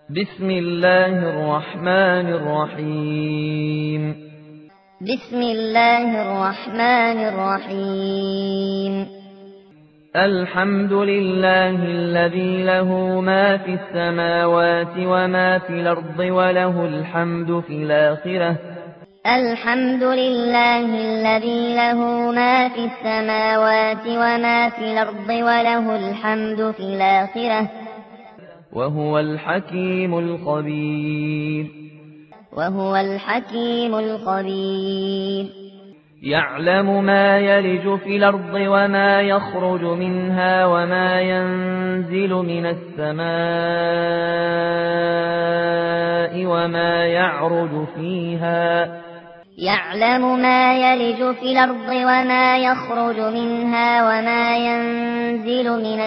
بسم الله الرحمن الرحيم. بسم الله الرحمن الرحيم. الحمد لله الذي له ما في السماوات وما في الأرض وله الحمد في الآخرة. الحمد لله الذي له ما في السماوات وما في الأرض وله الحمد في الآخرة. وهو الحكيم الخبير. وهو الحكيم الخبير. يعلم ما يلج في الأرض وما يخرج منها وما ينزل من السماء وما يعرج فيها. يعلم ما يلج في الأرض وما يخرج منها وما ينزل من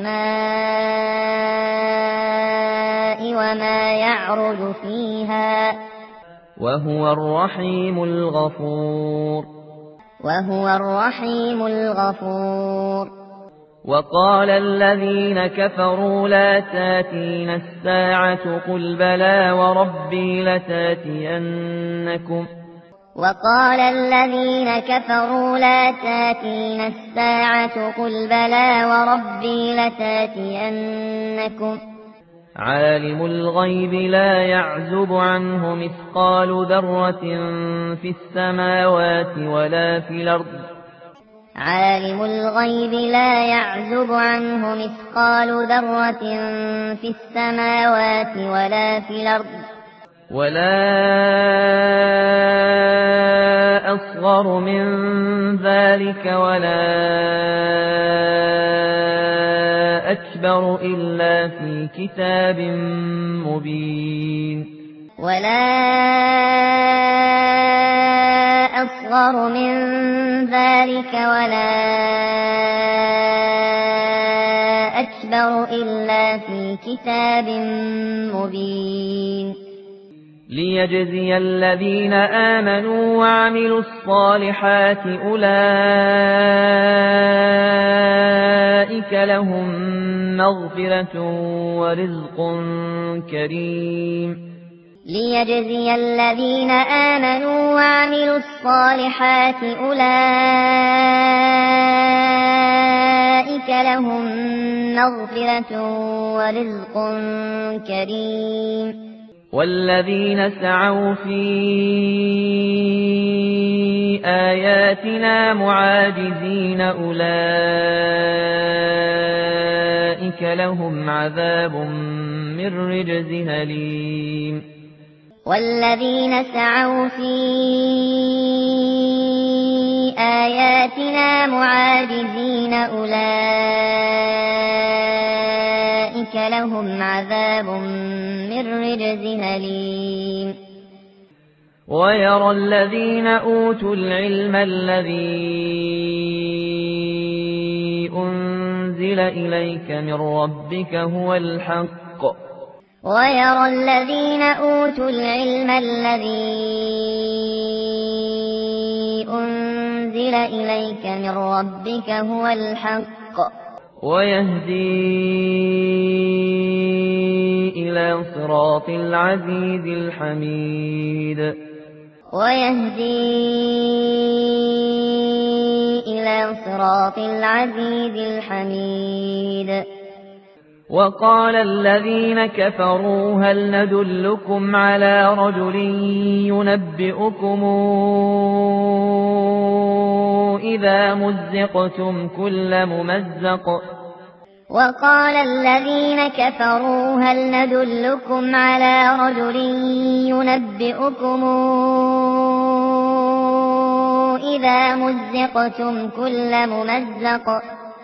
السماء وما يعرج فيها. وهو الرحيم الغفور. وهو الرحيم الغفور. وقال الذين كفروا لا تاتينا الساعة قل بلى وربي لتاتينكم. وقال الذين كفروا لا تاتينا الساعة قل بلى وربي لتاتينكم. عالم الغيب لا يعزب عنه مثقال ذرة في السماوات ولا في الأرض. عالم الغيب لا يعزب عنه مثقال ذرة في السماوات ولا في الأرض. ولا أصغر من ذلك ولا أكبر إلا في كتاب مبين. ولا أصغر من ذلك ولا أكبر إلا في كتاب مبين. ليجزي الذين آمنوا وعملوا الصالحات أولئك لهم مغفرة ورزق كريم. ليجزي الذين آمنوا وعملوا الصالحات أولئك لهم مغفرة ورزق كريم. والذين سعوا في آياتنا معاجزين أولئك لهم عذاب من رجز أليم. والذين سعوا في آياتنا معاجزين أولئك لهم عذاب من رجز أليم. ويرى الذين أوتوا العلم الذي أنزل إليك من ربك هو الحق. ويرى الذين أوتوا العلم الذي أنزل إليك من ربك هو الحق. ويهدي إلى صراط العزيز الحميد. ويهدي إلى صراط العزيز الحميد. وقال الذين كفروا هل ندلكم على رجل ينبئكم إذا مزقتم كل ممزق. وقال الذين كفروا هل ندلكم على رجل ينبئكم إذا مزقتم كل ممزق.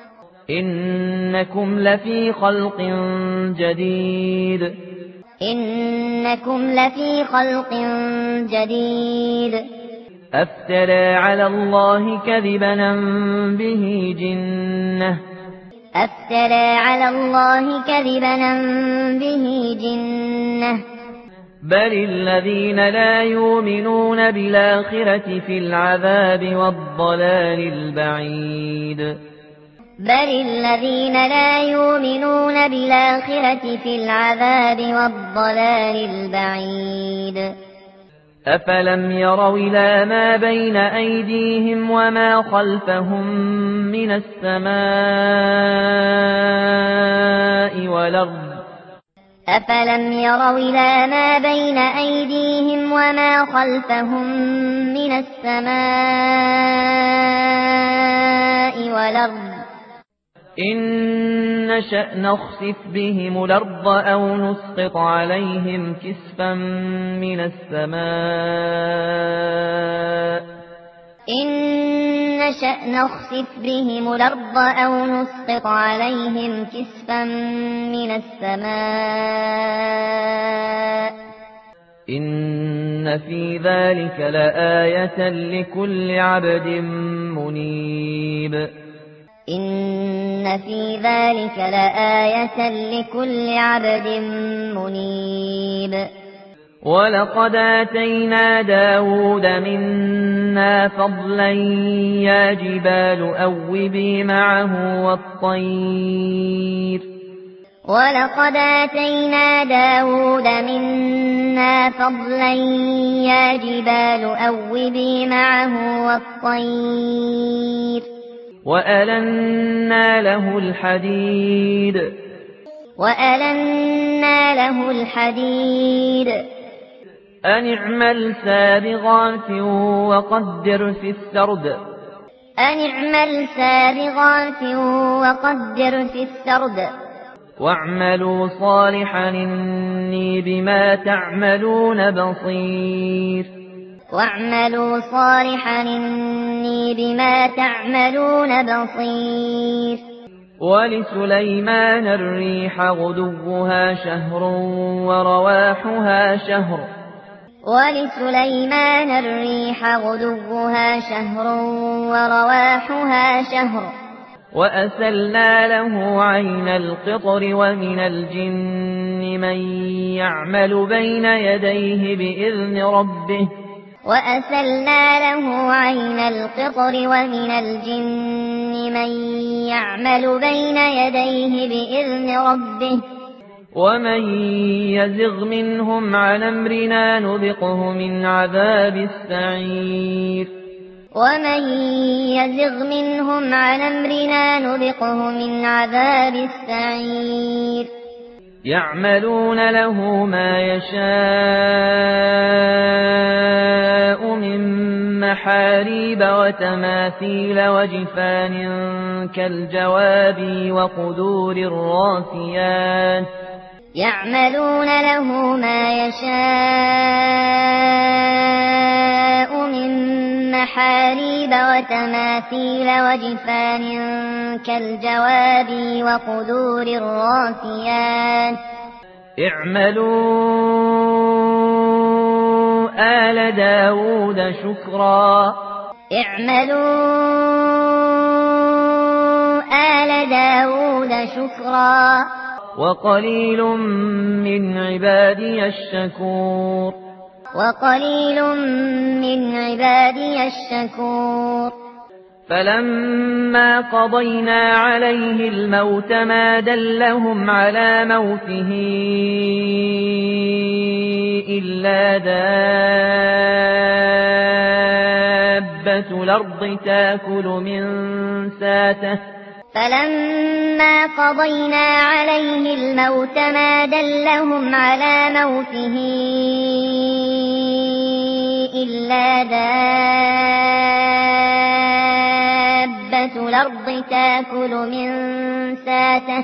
إنكم لفي خلق جديد. إنكم لفي خلق جديد. أفترى على الله كذبا به جنة. أفترى على الله كذبا به جنة. بل الذين لا يؤمنون بالآخرة في العذاب والضلال البعيد. بل الذين لا يؤمنون بالآخرة في العذاب والضلال البعيد أفلم يروا إلى ما بين أيديهم وما خلفهم من السماء والأرض أفلم يروا إلى ما بين أيديهم وما خلفهم من السماء والأرض إن نشأ نخسف بهم الأرض أو نسقط عليهم كسفا من السماء إن نشأ نخسف بهم الأرض أو نسقط عليهم كسفا من السماء إن في ذلك لآية لكل عبد منيب إن في ذلك لآية لكل عبد منيب ولقد آتينا داود منا فضلا يا جبال أوبي معه والطير ولقد آتينا داود منا فضلا يا جبال أوبي معه والطير وألنا له الحديد أن اعمل سابغات وقدر في السرد واعملوا صالحا إني بما تعملون بصير ولسليمان الريح غدوها شهر ورواحها شهر وأسلنا له عين القطر ومن الجن من يعمل بين يديه بإذن ربه ومن يزغ منهم عن أمرنا نذقه من عذاب السعير يعملون له ما يشاء من محاريب وتماثيل وجفان كالجواب وقدور الراسيات اعملوا آل داود شكرا وقليل من عبادي الشكور فلما قضينا عليه الموت ما دلهم على موته إلا دابة الأرض تأكل من ساته فلما قضينا عليه الموت ما دلهم على موته إلا دابة الأرض تأكل من ساته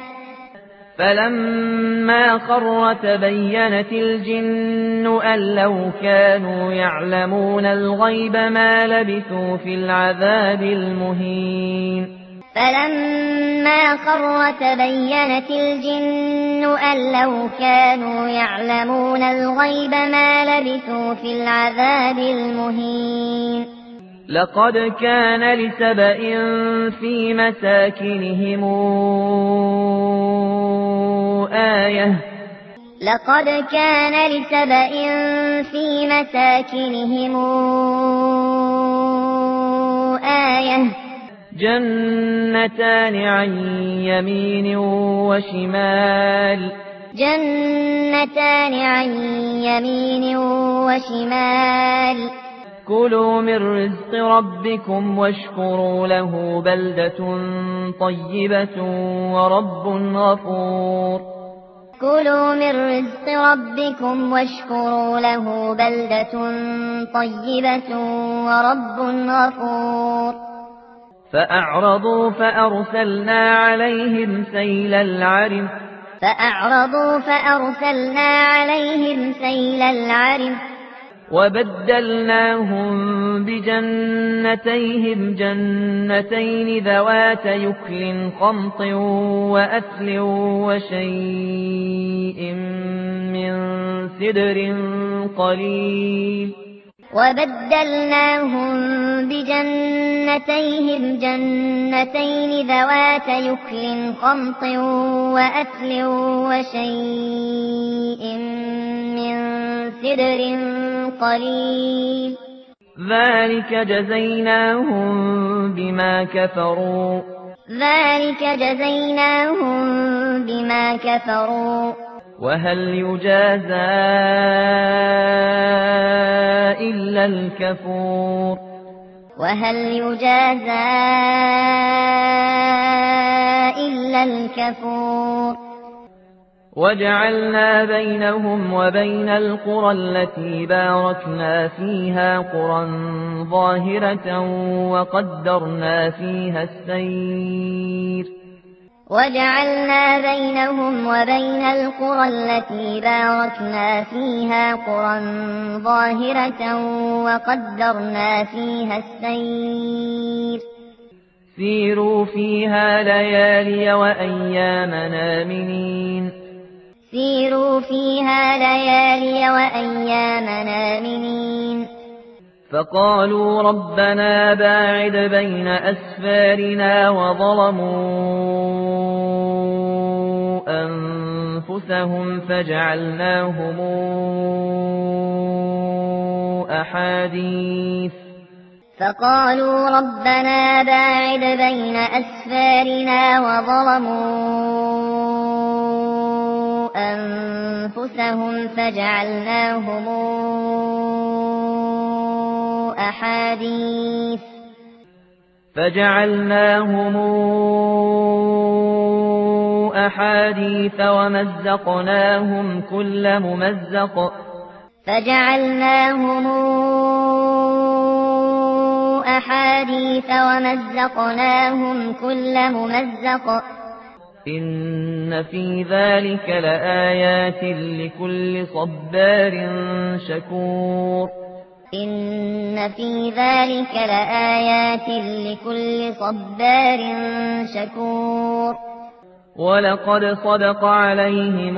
فلما خر تبينت الجن أن لو كانوا يعلمون الغيب ما لبثوا في العذاب المهين فلما خر تبينت الجن أن لو كانوا يعلمون الغيب ما لبثوا في العذاب المهين لقد كان لسبإ في مساكنهم آية جنتان عن يمين وشمال جنتان عن يمين وشمال كلوا من رزق ربكم واشكروا له بلدة طيبة ورب غفور كلوا من رزق ربكم واشكروا له بلدة طيبة ورب غفور فأعرضوا فأرسلنا عليهم سيل العرم وبدلناهم بجنتيهم جنتين ذوات يكل خمط وأثل وشيء من سدر قليل وبدلناهم بجنتيهم جنتين ذوات يكل خمط وأثل وشيء من سدر قليل ذلك جزيناهم بما كفروا وهل يجازى إلا الكفور وجعلنا بينهم وبين القرى التي باركنا فيها قرى ظاهرة وقدرنا فيها السير سيروا فيها ليالي وأياما آمنين فقالوا ربنا باعد بين أسفارنا وظلموا أنفسهم فجعلناهم أحاديث ومزقناهم كل ممزق إن في ذلك لآيات لكل صبار شكور ولقد صدق عليهم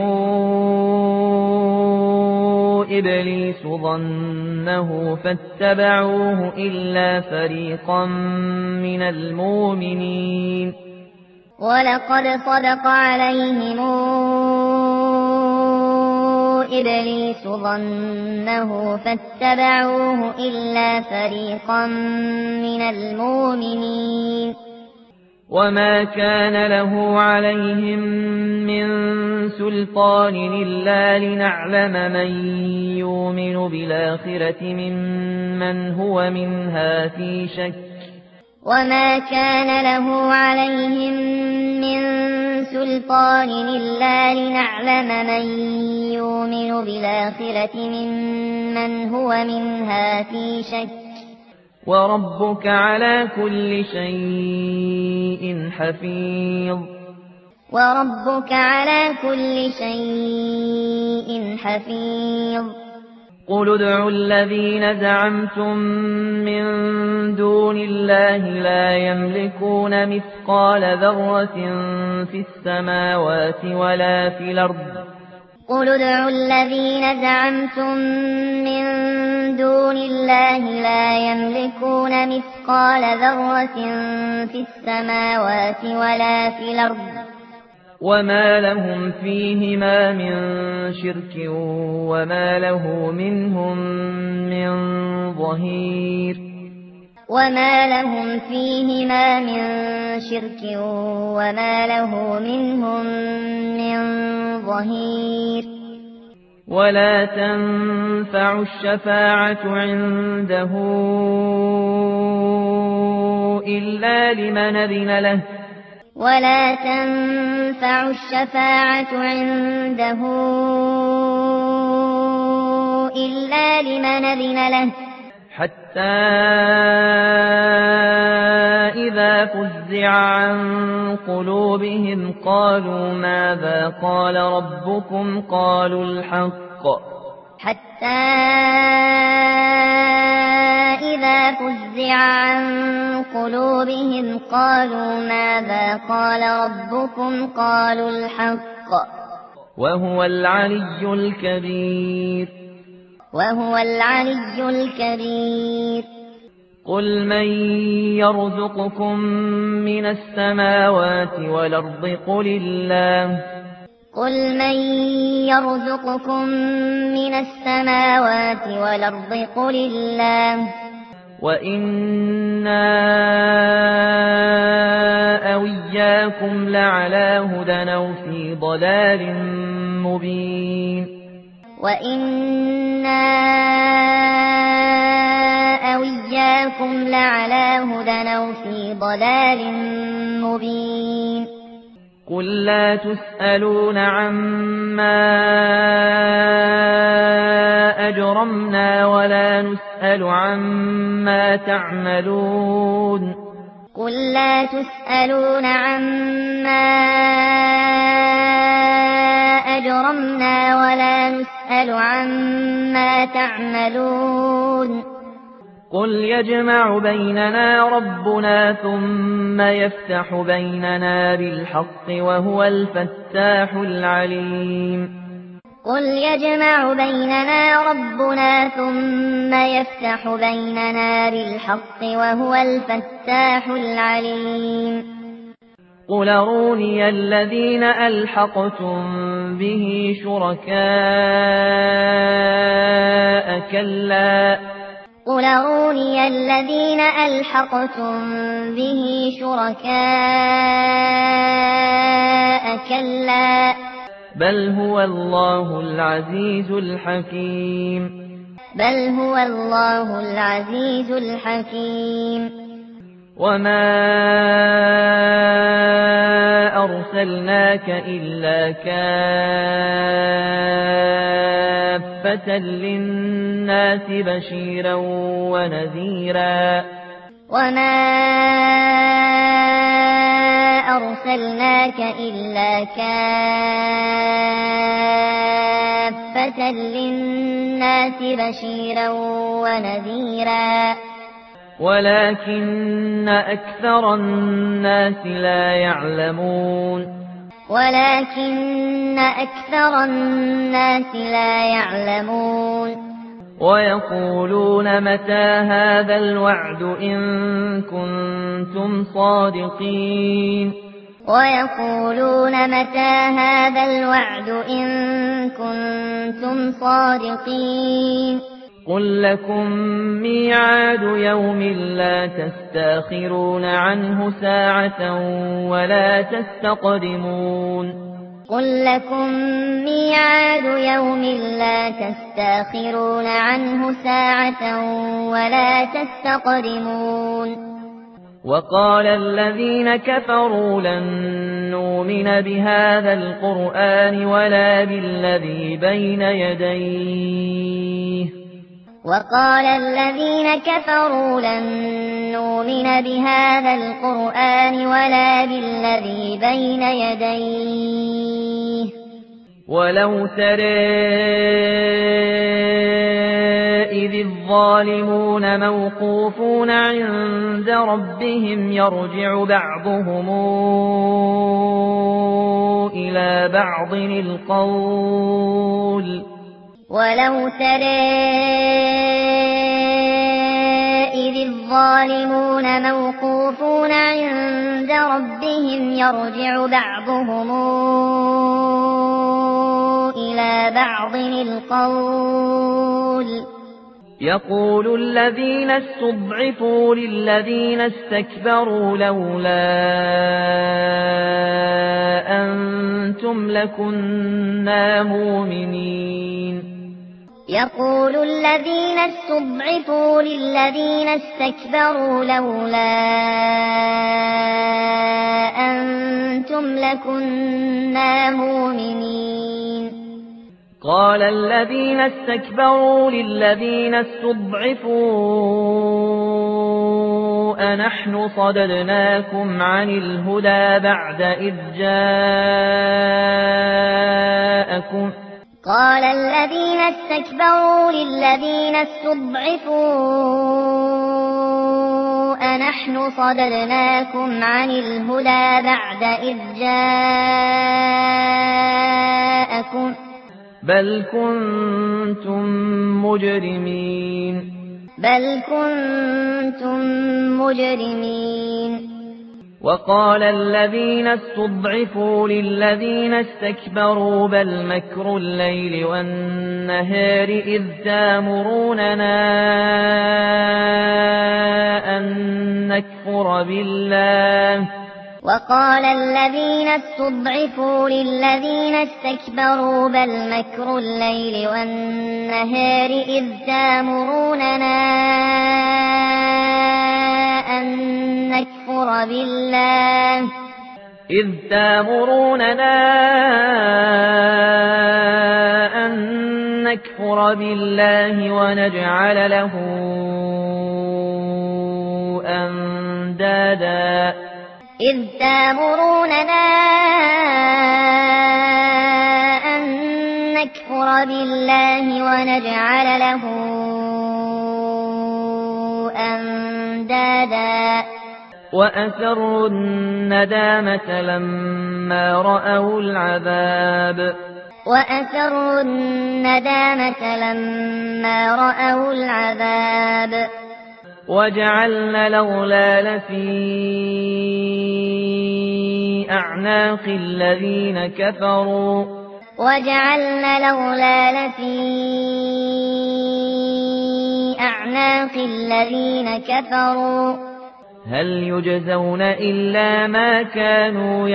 إبليس ظنه فاتبعوه إلا فريقا من المؤمنين ولقد صدق عليهم إبليس ظنه فاتبعوه إلا فريقا من المؤمنين وما كان له عليهم من سلطان إلا لنعلم من يؤمن بالآخرة ممن هو منها في شك وما كان له عليهم من سلطان إلا لنعلم من يؤمن بالآخرة ممن هو منها في شك وربك على كل شيء حفيظ قل ادعوا الذين زعمتم من دون الله لا يملكون مثقال ذرة في السماوات ولا في الأرض قل ادعوا الذين زعمتم من دون الله لا يملكون مثقال ذرة في السماوات ولا في الأرض وما لهم فيهما من شرك وما له منهم من ظهير وما لهم فيهما من شرك وما له منهم من ظهير ولا تنفع الشفاعة عنده إلا لمن أذن له ولا تنفع الشفاعة عنده إلا لمن أذن له حتى إذا فزع عن قلوبهم قالوا ماذا قال ربكم قالوا الحق حتى إذا فزع عن قلوبهم قالوا ماذا قال ربكم قالوا الحق وهو العلي الكبير قل من يرزقكم من السماوات والأرض قل الله وإنا أو إياكم لعلى هدى أو في ضلال مبين قل لا تسألون عما أجرمنا ولا نسأل عما تعملون قل يجمع بيننا ربنا ثم يفتح بيننا بالحق وهو الفتاح العليم قل أروني الذين ألحقتم به شركاء كلا بل هو الله العزيز الحكيم وما أرسلناك إلا كافة للناس بشيرا ونذيرا ولكن أكثر الناس لا يعلمون ويقولون متى هذا الوعد إن كنتم صادقين قل لكم ميعاد يوم لا تستأخرون عنه ساعة ولا تستقدمون وقال الذين كفروا لن نؤمن بهذا القرآن ولا بالذي بين يديه ولو ترى إذ الظالمون موقوفون عند ربهم يرجع بعضهم إلى بعض القول يقول الذين استضعفوا للذين استكبروا لولا أنتم لكنا مؤمنين يقول الذين استضعفوا للذين استكبروا لولا أنتم لكنا مؤمنين قال الذين استكبروا للذين استضعفوا أنحن صددناكم عن الهدى بعد إذ جاءكم قال الذين استكبروا للذين استضعفوا أنحن صددناكم عن الهدى بعد إذ جاءكم بل كنتم مجرمين وقال الذين استضعفوا للذين استكبروا بل مكر الليل والنهار إذ تأمروننا أن نكفر بالله وقال الذين استضعفوا للذين استكبروا بل مكر الليل والنهار إذ تأمروننا أن نكفر بالله ونجعل له أندادا إذ تأمروننا أن نكفر بالله ونجعل له أندادا وأسروا الندامة لما رأوا العذاب وجعلنا الأغلال في أعناق الذين كفروا هل يجزون إلا ما كانوا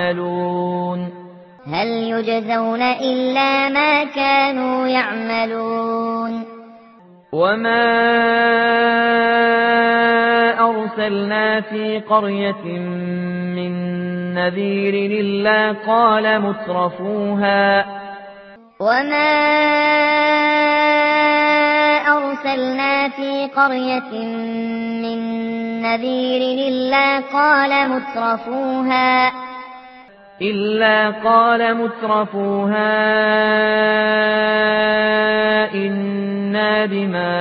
يعملون وما أرسلنا في قرية من نذير إلا قال مترفوها إنا بما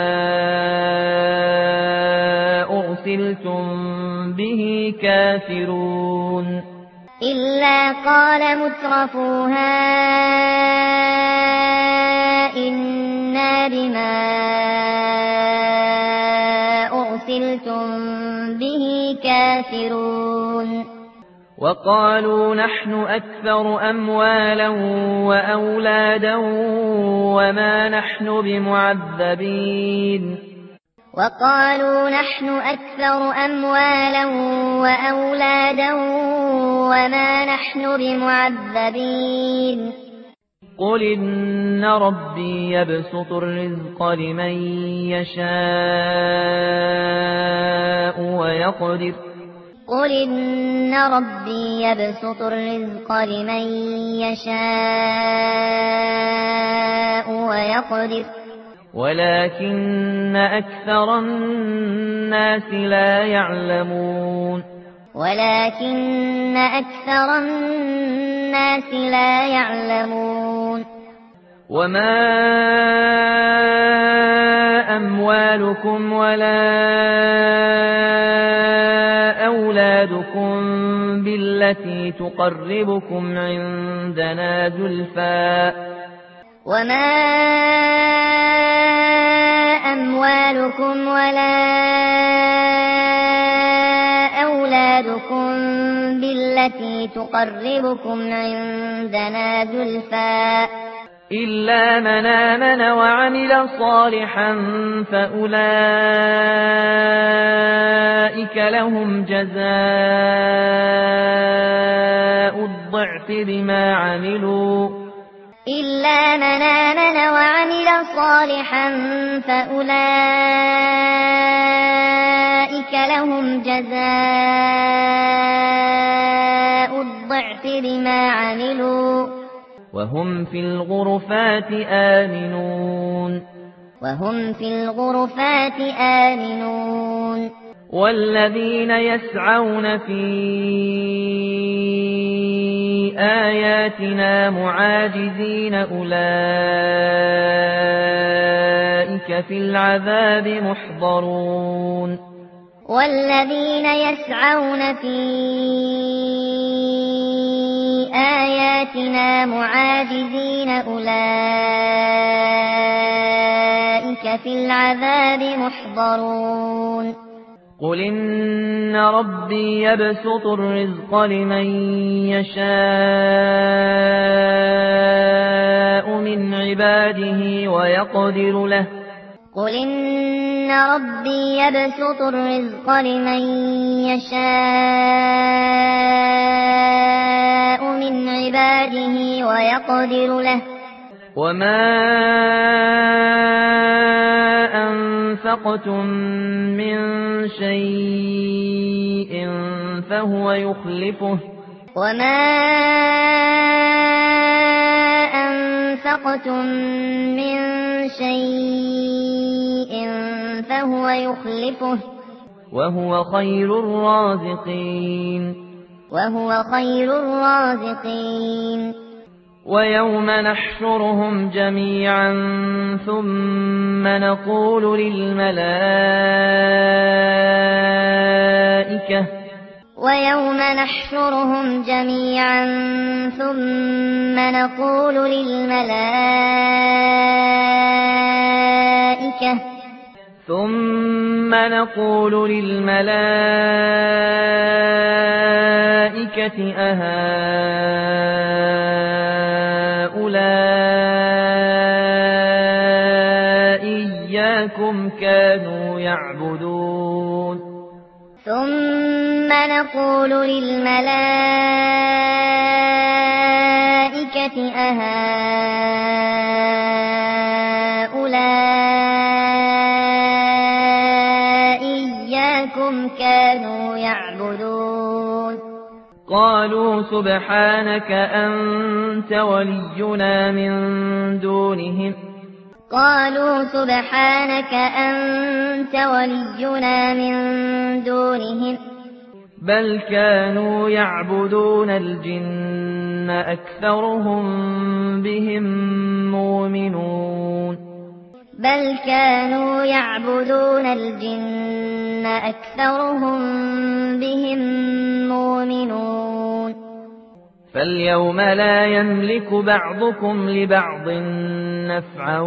أرسلتم به كافرون وقالوا نحن أكثر أموالا وأولادا وما نحن بمعذبين قل إن ربي يبسط الرزق لمن يشاء ويقدر ولكن أكثر الناس لا يعلمون وما أموالكم ولا أولادكم بالتي تقربكم عندنا زلفى إلا من آمن وعمل صالحا فأولئك لهم جزاء الضعف بما عملوا إلا من آمن وعمل صالحا فأولئك لهم جزاء الضعف بما عملوا وهم في الغرفات آمنون والذين يسعون في آياتنا معاجزين أولئك في العذاب محضرون والذين يسعون في آياتنا معاجزين أولئك في العذاب محضرون قل إن ربي يبسط الرزق لمن يشاء من عباده ويقدر له قل إن ربي يبسط الرزق لمن يشاء من عباده ويقدر له وما أنفقتم من شيء فهو يخلفه وما أنفقتم من شيء فهو يخلفه وهو خير الرازقين ويوم نحشرهم جميعا ثم نقول للملائكة أهؤلاء إياكم كانوا يعبدون ثم نقول للملائكة أهؤلاء إياكم كانوا يعبدون قالوا سبحانك أنت ولينا من دونهم بل كانوا يعبدون الجن أكثرهم بهم مؤمنون فاليوم لا يملك بعضكم لبعض نفعا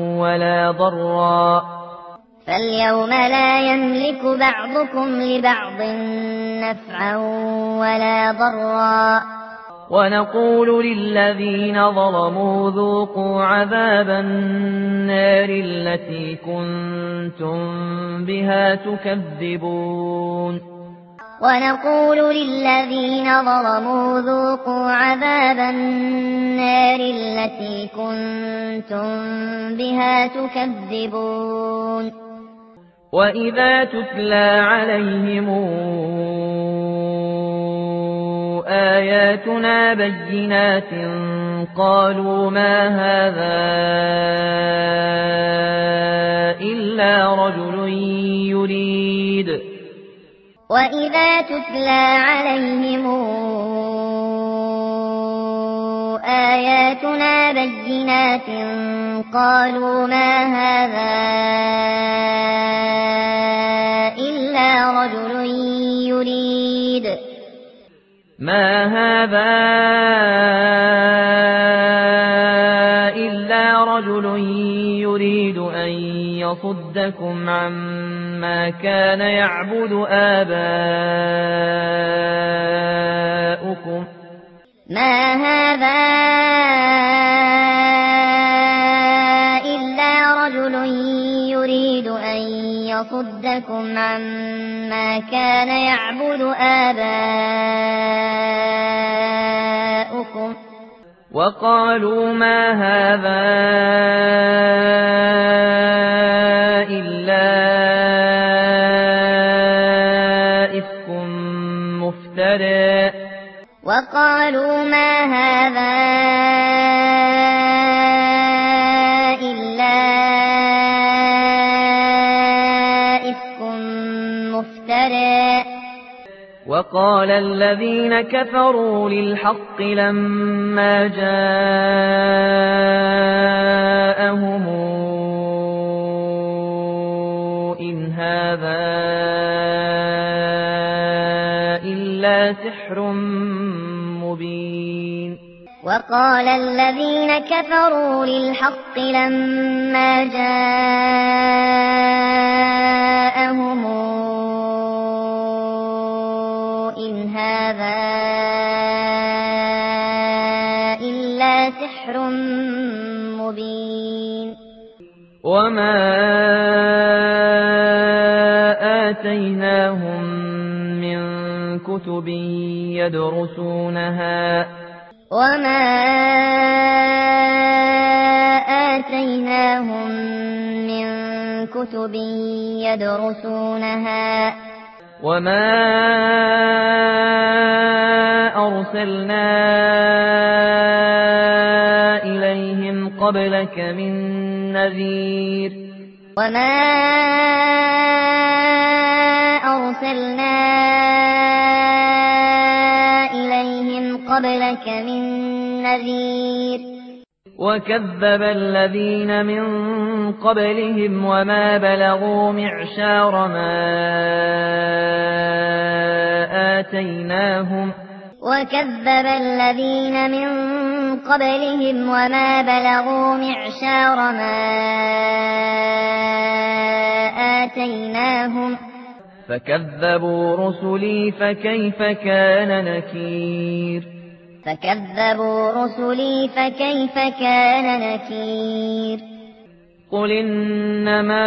ولا ضرا ونقول للذين ظلموا ذوقوا عذاب النار التي كنتم بها تكذبون وإذا تتلى عليهم آياتنا بينات قالوا ما هذا إلا رجل يريد أن يصدكم عما كان يعبد آباؤكم ما هذا رجل يريد أن يصدكم عما كان يعبد آباؤكم وقالوا ما هذا إلا إفك مفترى وقالوا ما هذا إلا إفك مفترى وقال الذين كفروا للحق لما جاءهم إن هذا إلا سحر مبين وقال الذين كفروا للحق لما جاءهم إن هذا إلا سحر مبين وما آتيناهم من كتب يدرسونها وما آتيناهم من كتب يدرسونها وما أرسلنا إليهم قبلك من نذير وما أرسلنا إليهم قبلك من نذير وكذب الذين من قبلهم وما بلغوا معشار ما آتيناهم وكذب الذين من قبلهم وما بلغوا معشار ما آتيناهم فكذبوا رسلي فكيف كان نكير فكذبوا رسلي فكيف كان نكير قل إنما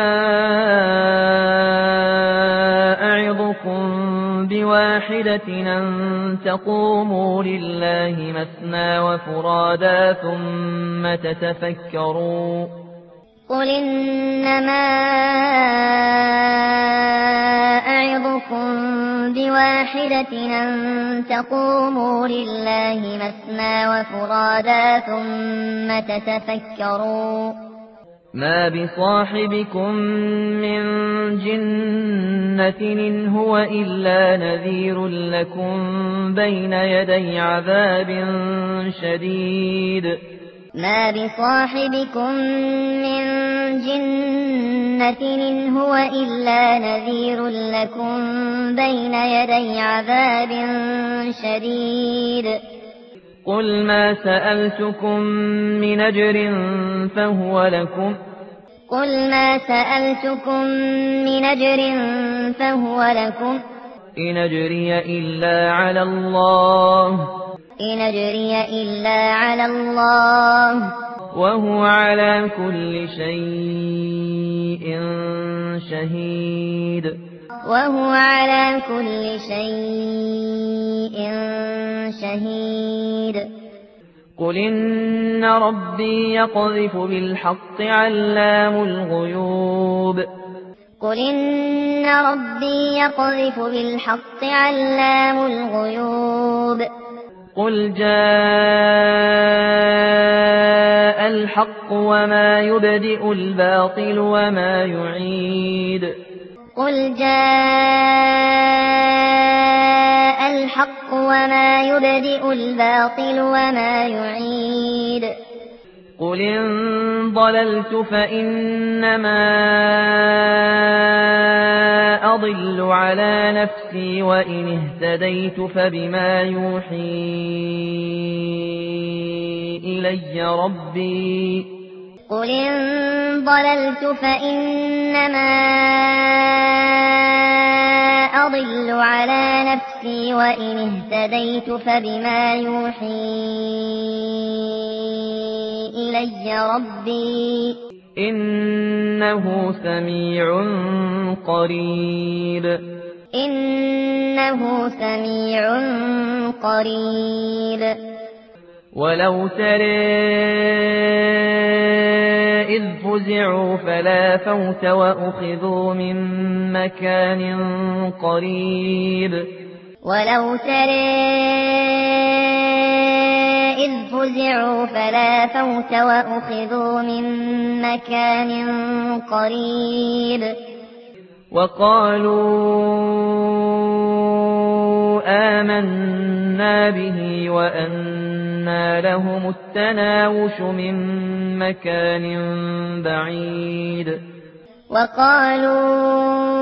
أعظكم بواحدة أن تقوموا لله مثنى وفرادا ثم تتفكروا قل إنما أعظكم بواحدة أن تقوموا لله مثنى وفرادا ثم تتفكروا ما بصاحبكم من جنة إن هو إلا نذير لكم بين يدي عذاب شديد ما بصاحبكم من جنة إن هو إلا نذير لكم بين يدي عذاب شديد قل ما سألتكم من أجر فهو لكم قل ما سألتكم من أجر فهو لكم إن أجري إلا على الله إن أجري إلا على الله وهو على كل شيء شهيد وهو على كل شيء شهيد قل إن ربي يقذف بالحق علام الغيوب قل إن ربي يقذف بالحق علام الغيوب قل جاء الحق وما يبدئ الباطل وما يعيد قل جاء الحق وما يبدئ الباطل وما يعيد قل إن ضللت فإنما أضل على نفسي وإن اهتديت فبما يوحي إلي ربي قل إن ضللت فإنما أضل على نفسي وإن اهتديت فبما يوحي إلي ربي إنه سميع قريب. إنه سميع قريب. ولو ترى إذ فزعوا فلا فوت وأخذوا من مكان قريب. ولو ترى إذ فزعوا فلا فوت وأخذوا من مكان قريب. وقالوا آمنا به وأنى لهم التناوش من مكان بعيد. وقالوا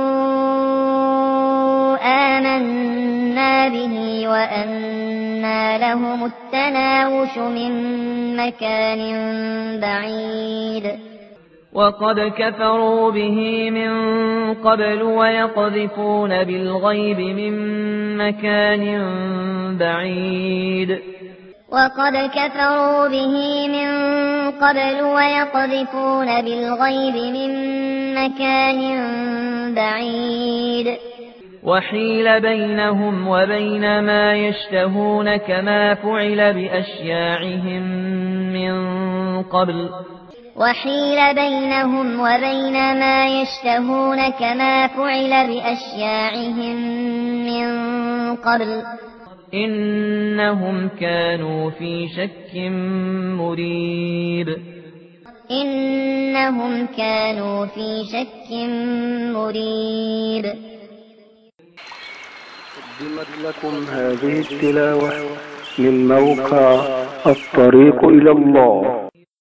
آمنا به وأنى لهم التناوش من مكان بعيد. وقد كفروا به من قبل ويقذفون بالغيب من مكان بعيد. وقد كفروا به من قبل ويقذفون بالغيب من مكان بعيد. وحيل بينهم وبين ما يشتهون كما فعل بأشياعهم من قبل. وحيل بينهم وبين ما يشتهون كما فعل بأشياعهم من قبل. إنهم كانوا في شك مريب. إنهم كانوا في شك مريب. قدمت لكم هذه التلاوة من موقع الطريق إلى الله.